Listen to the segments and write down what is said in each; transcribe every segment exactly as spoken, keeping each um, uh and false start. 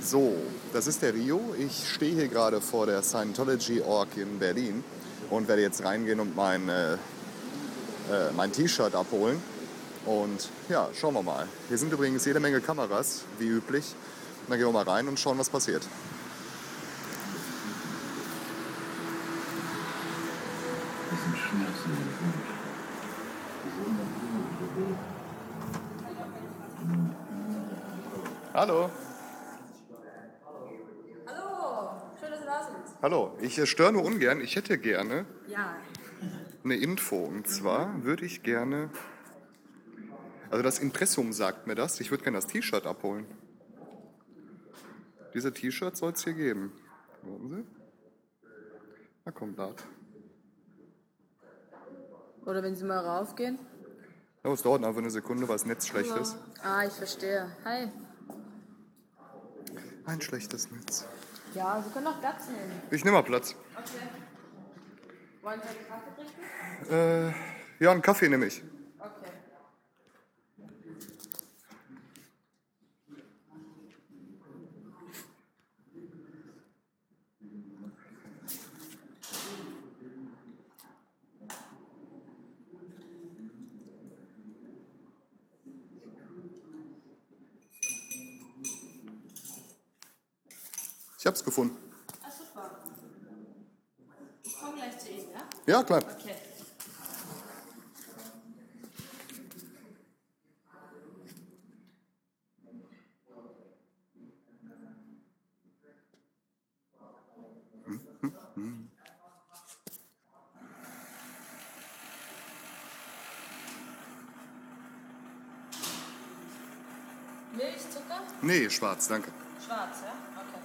So, das ist der Rio. Ich stehe hier gerade vor der Scientology Org in Berlin und werde jetzt reingehen und mein, äh, äh, mein T-Shirt abholen. Und ja, schauen wir mal. Hier sind übrigens jede Menge Kameras, wie üblich. Und dann gehen wir mal rein und schauen, was passiert. Hallo. Hallo, schön, dass du da bist. Hallo, ich äh, störe nur ungern. Ich hätte gerne Ja. eine Info. Und zwar würde ich gerne, also das Impressum sagt mir das, ich würde gerne das T-Shirt abholen. Diese T-Shirts soll es hier geben. Warten Sie. Na komm, Bart. Oder wenn Sie mal raufgehen. Ja, es dauert einfach eine Sekunde, weil das Netz schlecht ist. Ah, ich verstehe. Hi. Ein schlechtes Netz. Ja, Sie können auch Platz nehmen. Ich nehme mal Platz. Okay. Wollen Sie einen Kaffee trinken? Äh, ja, einen Kaffee nehme ich. Okay. Ich hab's gefunden. Ah, super. Ich komme gleich zu Ihnen, ja? Ja, klar. Okay. Milch, Zucker? Nee, schwarz, danke. Schwarz, ja? Okay.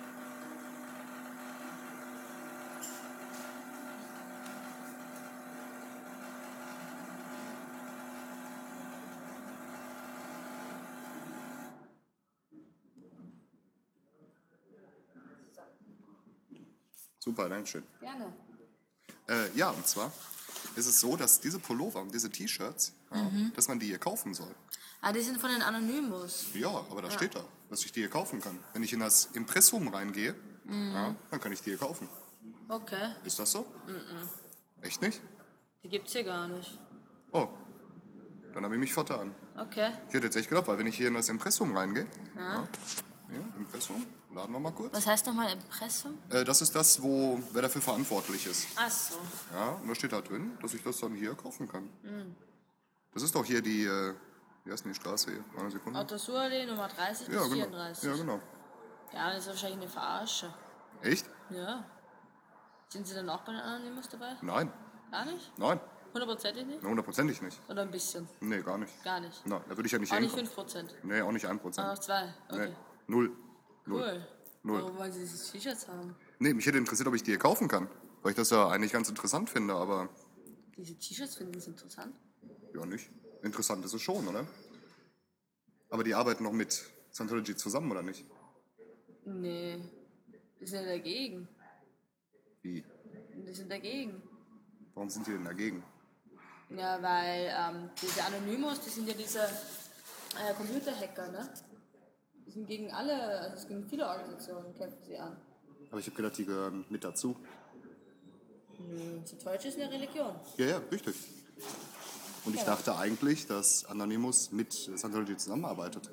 Super, danke schön. Gerne. Äh, ja, und zwar ist es so, dass diese Pullover und diese T-Shirts, ja, dass man die hier kaufen soll. Ah, die sind von den Anonymous. Ja, aber da steht da, dass ich die hier kaufen kann. Wenn ich in das Impressum reingehe, ja, dann kann ich die hier kaufen. Okay. Ist das so? Echt nicht? Die gibt's hier gar nicht. Oh, dann habe ich mich vertan. Okay. Ich hätte jetzt echt gedacht, weil wenn ich hier in das Impressum reingehe, ja. Ja, Impressum, laden wir mal kurz. Was heißt nochmal Impressum? Äh, das ist das, wo wer dafür verantwortlich ist. Ach so. Ja, und da steht da drin, dass ich das dann hier kaufen kann. Das ist doch hier die, äh, wie heißt denn die Straße hier? Eine Sekunde. Otto-Suhr-Allee, Nummer dreißig Ja, bis genau. vierunddreißig. Ja, genau. Ja, das ist wahrscheinlich eine Verarsche. Echt? Ja. Sind Sie dann auch bei den Anonymous dabei? Nein. Gar nicht? Nein. Hundertprozentig nicht? Hundertprozentig nicht. Oder ein bisschen? Nee, gar nicht. Gar nicht. Nein, da würde ich ja nicht Auch nicht hinkommen. fünf Prozent? Nee, auch nicht ein Prozent. Ah, noch zwei? Okay. Nee, null. Null. Cool. Null. Warum wollen Sie diese T-Shirts haben? Nee, mich hätte interessiert, ob ich die hier kaufen kann. Weil ich das ja eigentlich ganz interessant finde, aber Diese T-Shirts finden Sie interessant? ja nicht. Interessant ist es schon, oder? Aber die arbeiten noch mit Scientology zusammen, oder nicht? Nee. Die sind ja dagegen. Wie? Die sind dagegen. Warum sind die denn dagegen? Ja, weil ähm, diese Anonymous, die sind ja diese äh, Computerhacker, ne? Die sind gegen alle, also es gegen viele Organisationen kämpfen sie an. Aber ich habe gedacht, die gehören mit dazu. Hm, Scientology ist eine Religion. Ja, ja, richtig. Und ich Ja. dachte eigentlich, dass Anonymous mit Scientology zusammenarbeitet.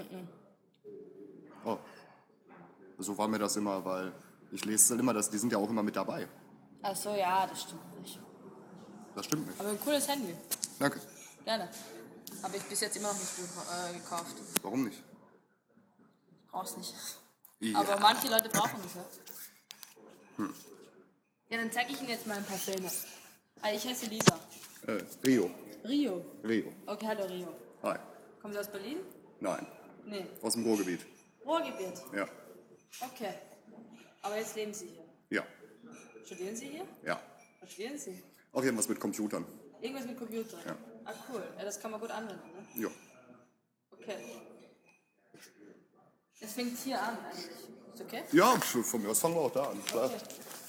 Oh. So war mir das immer, weil ich lese dann immer, dass die sind ja auch immer mit dabei. Ach so, ja, das stimmt nicht. Das stimmt nicht. Aber ein cooles Handy. Danke. Gerne. Habe ich bis jetzt immer noch nicht äh, gekauft. Warum nicht? Brauch's nicht. Ja. Aber manche Leute brauchen es ja. Hm. Ja, dann zeige ich Ihnen jetzt mal ein paar Filme. Ah, ich heiße Lisa. Äh, Rio. Rio. Rio. Okay, hallo Rio. Hi. Kommen Sie aus Berlin? Nein. Nee. Aus dem Ruhrgebiet. Ruhrgebiet. Ja. Okay. Aber jetzt leben Sie hier. Ja. Studieren Sie hier? Ja. Was studieren Sie? Auch irgendwas mit Computern. Irgendwas mit Computer? Ja. Ah, cool. Ja, das kann man gut anwenden, ne? Ja. Okay. Es fängt hier an eigentlich. Ist okay? Ja, von mir aus fangen wir auch da an. Klar. Okay.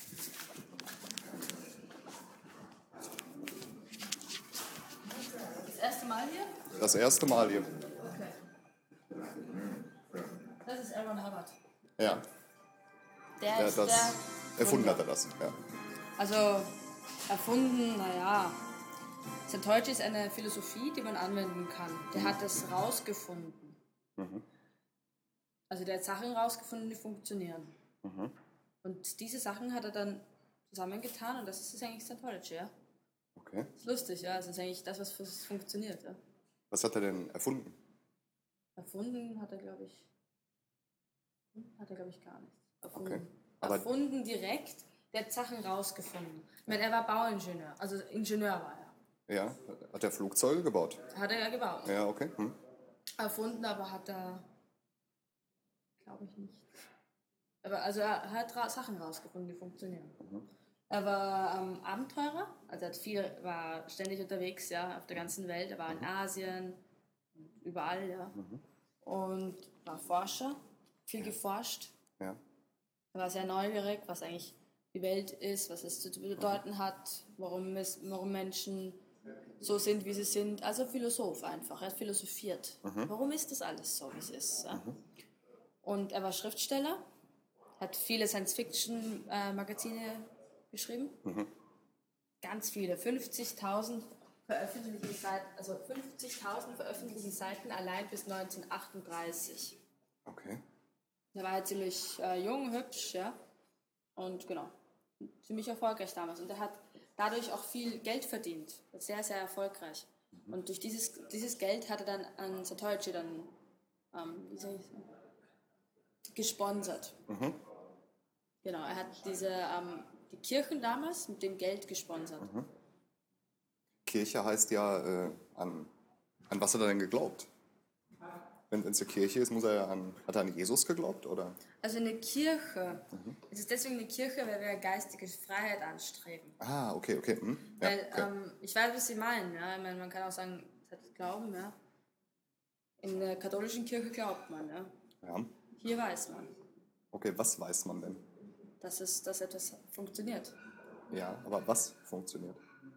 Das erste Mal hier? Das erste Mal hier. Okay. Das ist Aaron Hubbard. Ja, Der der ist das der erfunden Gründer. hat er das. Ja. Also erfunden, naja. Scientology ist eine Philosophie, die man anwenden kann. Der hat das rausgefunden. Mhm. Also der hat Sachen rausgefunden, die funktionieren. Mhm. Und diese Sachen hat er dann zusammengetan und das ist eigentlich Scientology, ja. Okay. Das ist lustig, ja. Das ist eigentlich das, was was funktioniert, ja. Was hat er denn erfunden? Erfunden hat er, glaube ich, hat er, glaube ich, gar nichts. Erfunden. Okay. Aber- Erfunden direkt, der hat Sachen rausgefunden. Ich meine, er war Bauingenieur, also Ingenieur war er. Ja, hat er Flugzeuge gebaut? Hat er ja gebaut. Ja, okay. Hm. Erfunden, aber hat er, glaube ich, nicht. Aber also er hat ra Sachen rausgefunden, die funktionieren. Mhm. Er war ähm, Abenteurer, also er hat viel, war ständig unterwegs, ja, auf der ganzen Welt. Er war in Asien, überall, ja. Mhm. Und war Forscher, viel geforscht. Ja. Er war sehr neugierig, was eigentlich die Welt ist, was es zu bedeuten hat, warum, es, warum Menschen so sind, wie sie sind. Also Philosoph einfach, er hat philosophiert. Mhm. Warum ist das alles so, wie es ist? Ja? Und er war Schriftsteller, hat viele Science-Fiction-Magazine geschrieben. Mhm. Ganz viele, fünfzigtausend veröffentlichte Seiten, also fünfzigtausend veröffentlichte Seiten allein bis neunzehnhundertachtunddreißig. Okay. Er war ja ziemlich äh, jung, hübsch, ja. Und genau, ziemlich erfolgreich damals. Und er hat dadurch auch viel Geld verdient. Sehr, sehr erfolgreich. Mhm. Und durch dieses, dieses Geld hat er dann an Scientology dann, ähm, wie soll ich sagen, gesponsert. Mhm. Genau, er hat diese, ähm, die Kirchen damals mit dem Geld gesponsert. Mhm. Kirche heißt ja, äh, an, an was hat er denn geglaubt? Wenn es eine Kirche ist, muss er ja an, hat er an Jesus geglaubt, oder? Also eine Kirche, Mhm. es ist deswegen eine Kirche, weil wir geistige Freiheit anstreben. Ah, okay, okay. Hm. Ja, Weil, okay. ähm, ich weiß, was Sie meinen, ja. Ich meine, man kann auch sagen, das hat Glauben, ja. In der katholischen Kirche glaubt man, ja. Ja. Hier weiß man, Okay, was weiß man denn? dass, es, dass etwas funktioniert. Ja, aber was funktioniert?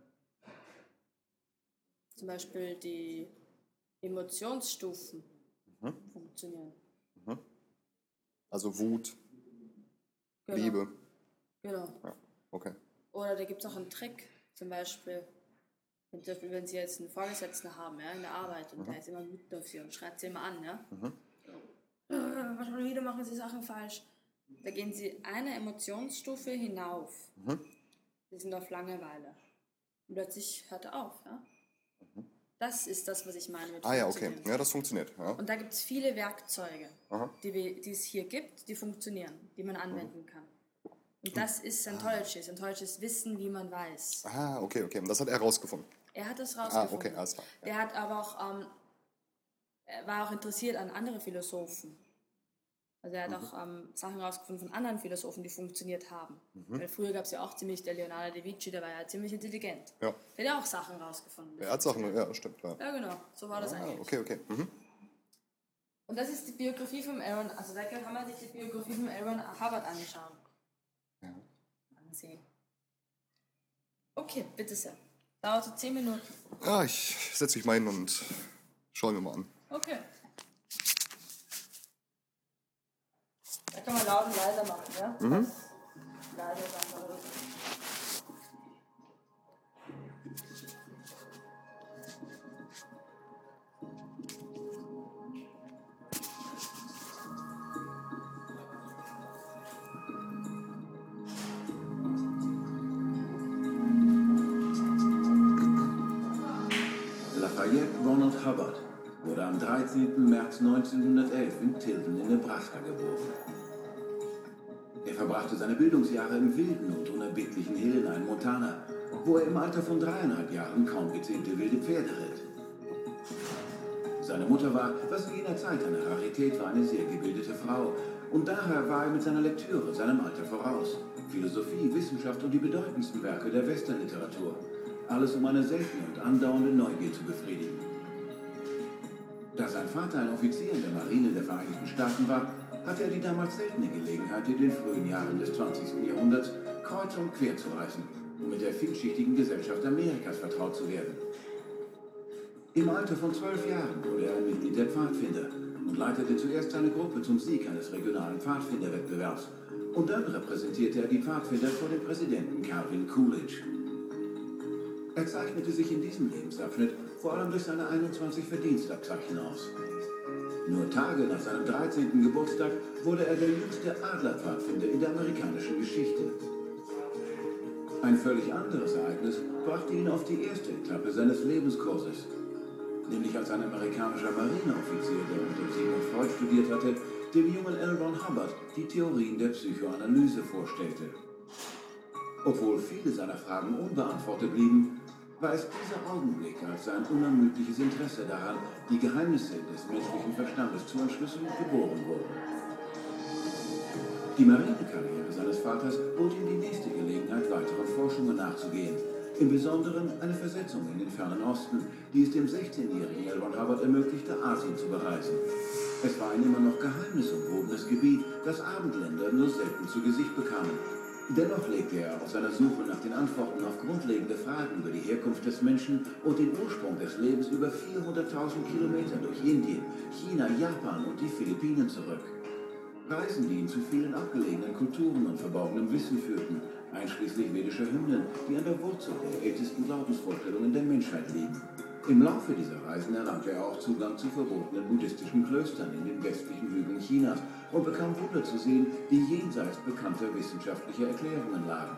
Zum Beispiel die Emotionsstufen Mhm. funktionieren. Mhm. Also Wut, Genau. Liebe. Genau. Ja, okay. Oder da gibt es auch einen Trick, zum Beispiel, wenn, zum Beispiel, wenn Sie jetzt einen Vorgesetzten haben, ja, in der Arbeit, und Mhm. der ist immer wütend auf Sie und schreit Sie immer an, ja. Mhm. Äh, schon wieder machen Sie Sachen falsch. Da gehen Sie eine Emotionsstufe hinauf. Mhm. Sie sind auf Langeweile. Und plötzlich hört er auf, ja. Das ist das, was ich meine mit Ah ja, okay. funktionieren. Ja, das funktioniert. Ja. Und da gibt es viele Werkzeuge, Aha. die, wir, die es hier gibt, die funktionieren, die man anwenden Mhm. kann. Und das ist Scientology. Scientology ist Wissen, wie man weiß. Ah, okay, okay. Und das hat er rausgefunden. Er hat das Ah, rausgefunden. okay, alles klar. Der hat aber auch, ähm, er war auch interessiert an andere Philosophen. Also er hat Mhm. auch ähm, Sachen rausgefunden von anderen Philosophen, die funktioniert haben. Mhm. Weil früher gab es ja auch ziemlich, der Leonardo da Vinci, der war ja ziemlich intelligent. Ja. Der hat ja auch Sachen rausgefunden. Er hat Sachen, ja, stimmt. Ja, Ja, genau, so war das ah, eigentlich. okay, okay. Mhm. Und das ist die Biografie von Aaron, also da kann man sich die Biografie von Aaron Hubbard anschauen. Ja. Ansehen. Okay, bitte sehr. Dauert so zehn Minuten. Ja, ich setze mich mal hin und schaue mir mal an. Okay. Da kann man laut und leiser machen, ja? Mhm. Leiser sein oder so. Lafayette Ronald Hubbard wurde am dreizehnten März neunzehnhundertelf in Tilden in Nebraska geboren. Er verbrachte seine Bildungsjahre im wilden und unerbittlichen Hillline, Montana, wo er im Alter von dreieinhalb Jahren kaum gezähmte wilde Pferde ritt. Seine Mutter war, was in jener Zeit eine Rarität war, eine sehr gebildete Frau. Und daher war er mit seiner Lektüre seinem Alter voraus. Philosophie, Wissenschaft und die bedeutendsten Werke der Westernliteratur. Alles um eine seltene und andauernde Neugier zu befriedigen. Da sein Vater ein Offizier in der Marine der Vereinigten Staaten war, hatte er die damals seltene Gelegenheit, in den frühen Jahren des zwanzigsten Jahrhunderts kreuz und quer zu reisen, um mit der vielschichtigen Gesellschaft Amerikas vertraut zu werden. Im Alter von zwölf Jahren wurde er ein Mitglied der Pfadfinder und leitete zuerst seine Gruppe zum Sieg eines regionalen Pfadfinderwettbewerbs. Und dann repräsentierte er die Pfadfinder vor dem Präsidenten Calvin Coolidge. Er zeichnete sich in diesem Lebensabschnitt vor allem durch seine einundzwanzig Verdienstabzeichen aus. Nur Tage nach seinem dreizehnten Geburtstag wurde er der jüngste Adlerpfadfinder in der amerikanischen Geschichte. Ein völlig anderes Ereignis brachte ihn auf die erste Etappe seines Lebenskurses. Nämlich als ein amerikanischer Marineoffizier, der unter Sigmund Freud studiert hatte, dem jungen L. Ron Hubbard die Theorien der Psychoanalyse vorstellte. Obwohl viele seiner Fragen unbeantwortet blieben, war es dieser Augenblick, als sein unermüdliches Interesse daran, die Geheimnisse des menschlichen Verstandes zu entschlüsseln, geboren wurde. Die Marinekarriere seines Vaters bot ihm die nächste Gelegenheit, weiteren Forschungen nachzugehen. Im Besonderen eine Versetzung in den fernen Osten, die es dem sechzehnjährigen L. Ron Hubbard ermöglichte, Asien zu bereisen. Es war ein immer noch geheimnisumwobenes Gebiet, das Abendländer nur selten zu Gesicht bekamen. Dennoch legte er auf seiner Suche nach den Antworten auf grundlegende Fragen über die Herkunft des Menschen und den Ursprung des Lebens über vierhunderttausend Kilometer durch Indien, China, Japan und die Philippinen zurück. Reisen, die ihn zu vielen abgelegenen Kulturen und verborgenem Wissen führten, einschließlich vedischer Hymnen, die an der Wurzel der ältesten Glaubensvorstellungen der Menschheit liegen. Im Laufe dieser Reisen erlangte er auch Zugang zu verbotenen buddhistischen Klöstern in den westlichen Hügeln Chinas und bekam Wunder zu sehen, die jenseits bekannter wissenschaftlicher Erklärungen lagen.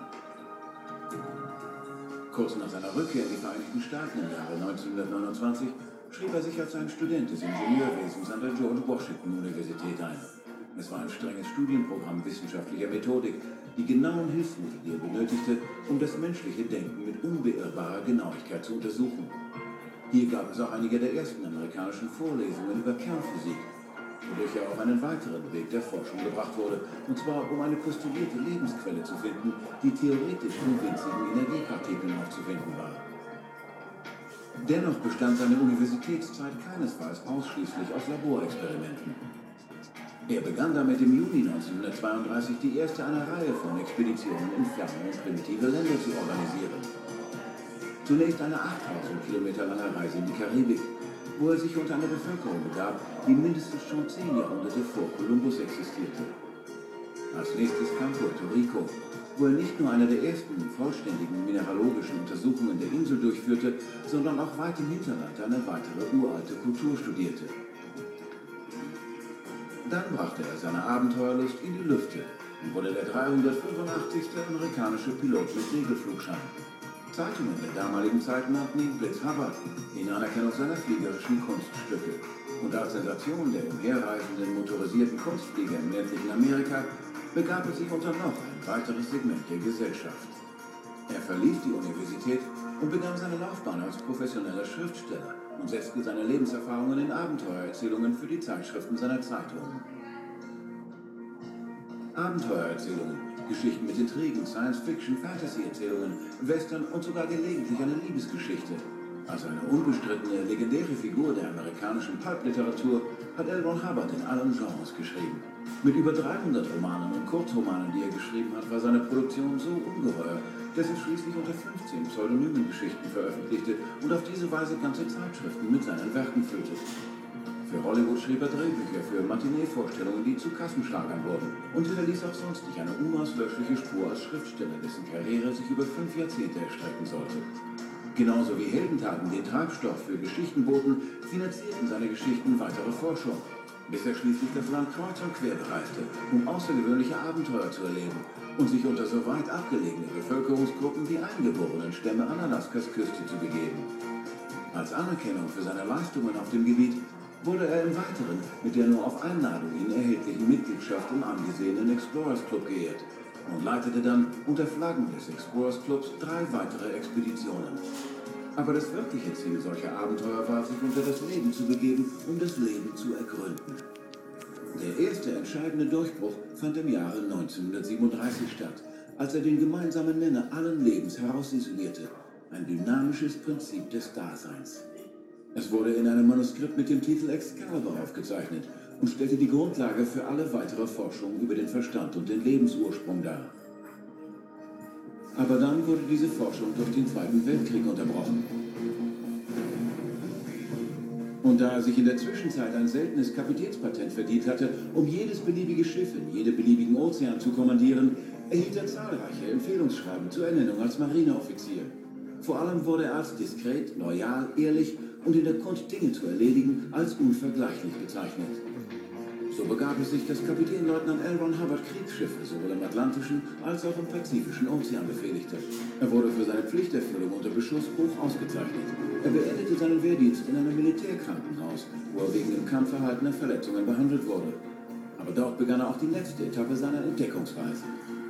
Kurz nach seiner Rückkehr in die Vereinigten Staaten im Jahre neunzehnhundertneunundzwanzig schrieb er sich als ein Student des Ingenieurwesens an der George Washington Universität ein. Es war ein strenges Studienprogramm wissenschaftlicher Methodik, die genauen Hilfsmittel, die er benötigte, um das menschliche Denken mit unbeirrbarer Genauigkeit zu untersuchen. Hier gab es auch einige der ersten amerikanischen Vorlesungen über Kernphysik, wodurch er auf einen weiteren Weg der Forschung gebracht wurde, und zwar um eine postulierte Lebensquelle zu finden, die theoretisch in winzigen Energiepartikeln aufzufinden war. Dennoch bestand seine Universitätszeit keinesfalls ausschließlich aus Laborexperimenten. Er begann damit im Juni neunzehnhundertzweiunddreißig die erste einer Reihe von Expeditionen in ferne und primitive Länder zu organisieren. Zunächst eine achttausend Kilometer lange Reise in die Karibik, wo er sich unter eine Bevölkerung begab, die mindestens schon zehn Jahrhunderte vor Kolumbus existierte. Als nächstes kam Puerto Rico, wo er nicht nur eine der ersten vollständigen mineralogischen Untersuchungen der Insel durchführte, sondern auch weit im Hinterland eine weitere uralte Kultur studierte. Dann brachte er seine Abenteuerlust in die Lüfte und wurde der dreihundertfünfundachtzigste amerikanische Pilot mit Segelflugschein. Zeitungen der damaligen Zeit nannten ihn Blitz Hubbard in Anerkennung seiner fliegerischen Kunststücke. Und als Sensation der umherreisenden motorisierten Kunstflieger im ländlichen Amerika begab er sich unter noch ein weiteres Segment der Gesellschaft. Er verließ die Universität und begann seine Laufbahn als professioneller Schriftsteller und setzte seine Lebenserfahrungen in Abenteuererzählungen für die Zeitschriften seiner Zeit um. Abenteuererzählungen, Geschichten mit Intrigen, Science-Fiction, Fantasy-Erzählungen, Western und sogar gelegentlich eine Liebesgeschichte. Als eine unbestrittene, legendäre Figur der amerikanischen Pulp-Literatur hat L. Ron Hubbard in allen Genres geschrieben. Mit über dreihundert Romanen und Kurzromanen, die er geschrieben hat, war seine Produktion so ungeheuer, dass er schließlich unter fünfzehn Pseudonymen Geschichten veröffentlichte und auf diese Weise ganze Zeitschriften mit seinen Werken füllte. Für Hollywood schrieb er Drehbücher für Matinee-Vorstellungen, die zu Kassenschlagern wurden, und hinterließ auch sonstig eine unauslöschliche Spur als Schriftsteller, dessen Karriere sich über fünf Jahrzehnte erstrecken sollte. Genauso wie Heldentaten den Treibstoff für Geschichten boten, finanzierten seine Geschichten weitere Forschung, bis er schließlich das Land kreuz und quer bereiste, um außergewöhnliche Abenteuer zu erleben und sich unter so weit abgelegene Bevölkerungsgruppen wie eingeborenen Stämme an Alaskas Küste zu begeben. Als Anerkennung für seine Leistungen auf dem Gebiet wurde er im Weiteren mit der nur auf Einladung ihn erhältlichen Mitgliedschaft im angesehenen Explorers Club geehrt und leitete dann unter Flaggen des Explorers Clubs drei weitere Expeditionen. Aber das wirkliche Ziel solcher Abenteuer war, sich unter das Leben zu begeben, um das Leben zu ergründen. Der erste entscheidende Durchbruch fand im Jahre neunzehnhundertsiebenunddreißig statt, als er den gemeinsamen Nenner allen Lebens herausisolierte, ein dynamisches Prinzip des Daseins. Es wurde in einem Manuskript mit dem Titel Excalibur aufgezeichnet und stellte die Grundlage für alle weitere Forschung über den Verstand und den Lebensursprung dar. Aber dann wurde diese Forschung durch den Zweiten Weltkrieg unterbrochen. Und da er sich in der Zwischenzeit ein seltenes Kapitänspatent verdient hatte, um jedes beliebige Schiff in jedem beliebigen Ozean zu kommandieren, erhielt er zahlreiche Empfehlungsschreiben zur Ernennung als Marineoffizier. Vor allem wurde er als diskret, loyal, ehrlich und in der Kunst, Dinge zu erledigen, als unvergleichlich bezeichnet. So begab es sich, dass Kapitänleutnant L. Ron Hubbard Kriegsschiffe sowohl im Atlantischen als auch im Pazifischen Ozean befehligte. Er wurde für seine Pflichterfüllung unter Beschuss hoch ausgezeichnet. Er beendete seinen Wehrdienst in einem Militärkrankenhaus, wo er wegen im Kampf erhaltener Verletzungen behandelt wurde. Aber dort begann er auch die letzte Etappe seiner Entdeckungsreise.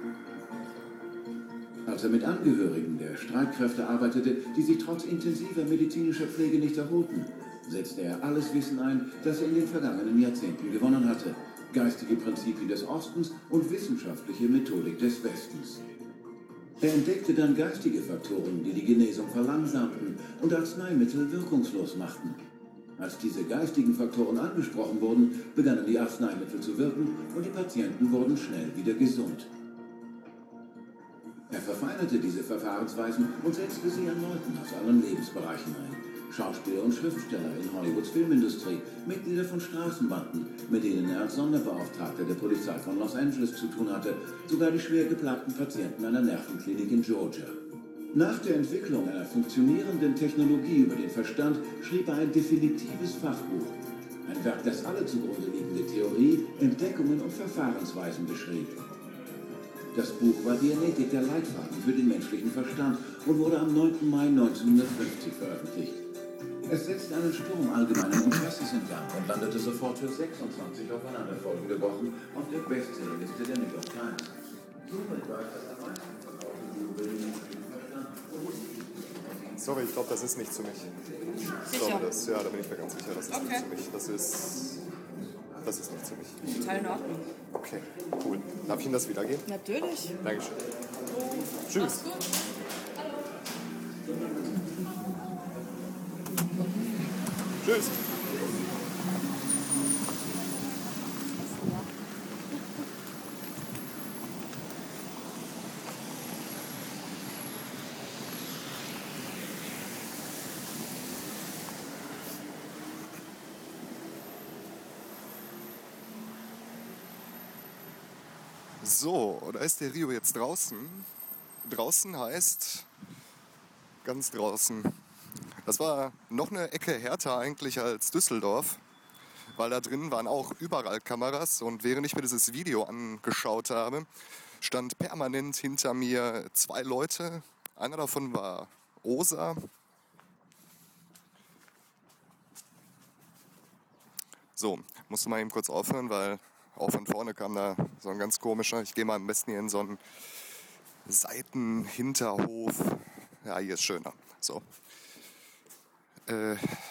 Als er mit Angehörigen der Streitkräfte arbeitete, die sich trotz intensiver medizinischer Pflege nicht erholten, setzte er alles Wissen ein, das er in den vergangenen Jahrzehnten gewonnen hatte. Geistige Prinzipien des Ostens und wissenschaftliche Methodik des Westens. Er entdeckte dann geistige Faktoren, die die Genesung verlangsamten und Arzneimittel wirkungslos machten. Als diese geistigen Faktoren angesprochen wurden, begannen die Arzneimittel zu wirken und die Patienten wurden schnell wieder gesund. Er verfeinerte diese Verfahrensweisen und setzte sie an Leuten aus allen Lebensbereichen ein. Schauspieler und Schriftsteller in Hollywoods Filmindustrie, Mitglieder von Straßenbanden, mit denen er als Sonderbeauftragter der Polizei von Los Angeles zu tun hatte, sogar die schwer geplagten Patienten einer Nervenklinik in Georgia. Nach der Entwicklung einer funktionierenden Technologie über den Verstand schrieb er ein definitives Fachbuch. Ein Werk, das alle zugrunde liegende Theorie, Entdeckungen und Verfahrensweisen beschrieb. Das Buch war die Genetik der Leitfaden für den menschlichen Verstand und wurde am neunten Mai neunzehnhundertfünfzig veröffentlicht. Es setzte einen Sturm allgemeinen Interesses in Gang und landete sofort für sechsundzwanzig aufeinanderfolgende Wochen auf der Bestsellerliste der New York Times. Somit war es das am meisten verkaufte Buch über den menschlichen Verstand. Sorry, ich glaube, das ist nicht für mich. Ich glaube, das, ja, da bin ich mir ganz sicher, das ist Okay. nicht für mich. Das ist, das ist nicht für mich. Total in Ordnung. Okay, cool. Darf ich Ihnen das wiedergeben? Natürlich. Dankeschön. Mach's Tschüss. gut. Tschüss. So, da ist der Rio jetzt draußen. Draußen heißt ganz draußen. Das war noch eine Ecke härter eigentlich als Düsseldorf, weil da drin waren auch überall Kameras und während ich mir dieses Video angeschaut habe, stand permanent hinter mir zwei Leute. Einer davon war Osa. So, musste mal eben kurz aufhören, weil auch von vorne kam da so ein ganz komischer. Ich gehe mal am besten hier in so einen Seitenhinterhof. Ja, hier ist schöner. So. Äh,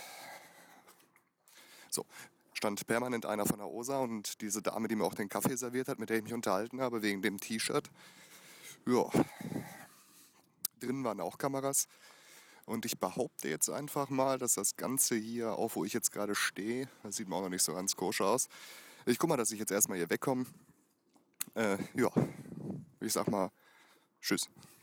so. Stand permanent einer von der O S A und diese Dame, die mir auch den Kaffee serviert hat, mit der ich mich unterhalten habe, wegen dem T-Shirt. Ja. Drinnen waren auch Kameras. Und ich behaupte jetzt einfach mal, dass das Ganze hier, auch wo ich jetzt gerade stehe, das sieht mir auch noch nicht so ganz koscher aus. Ich guck mal, dass ich jetzt erstmal hier wegkomme. Äh, ja, ich sag mal, tschüss.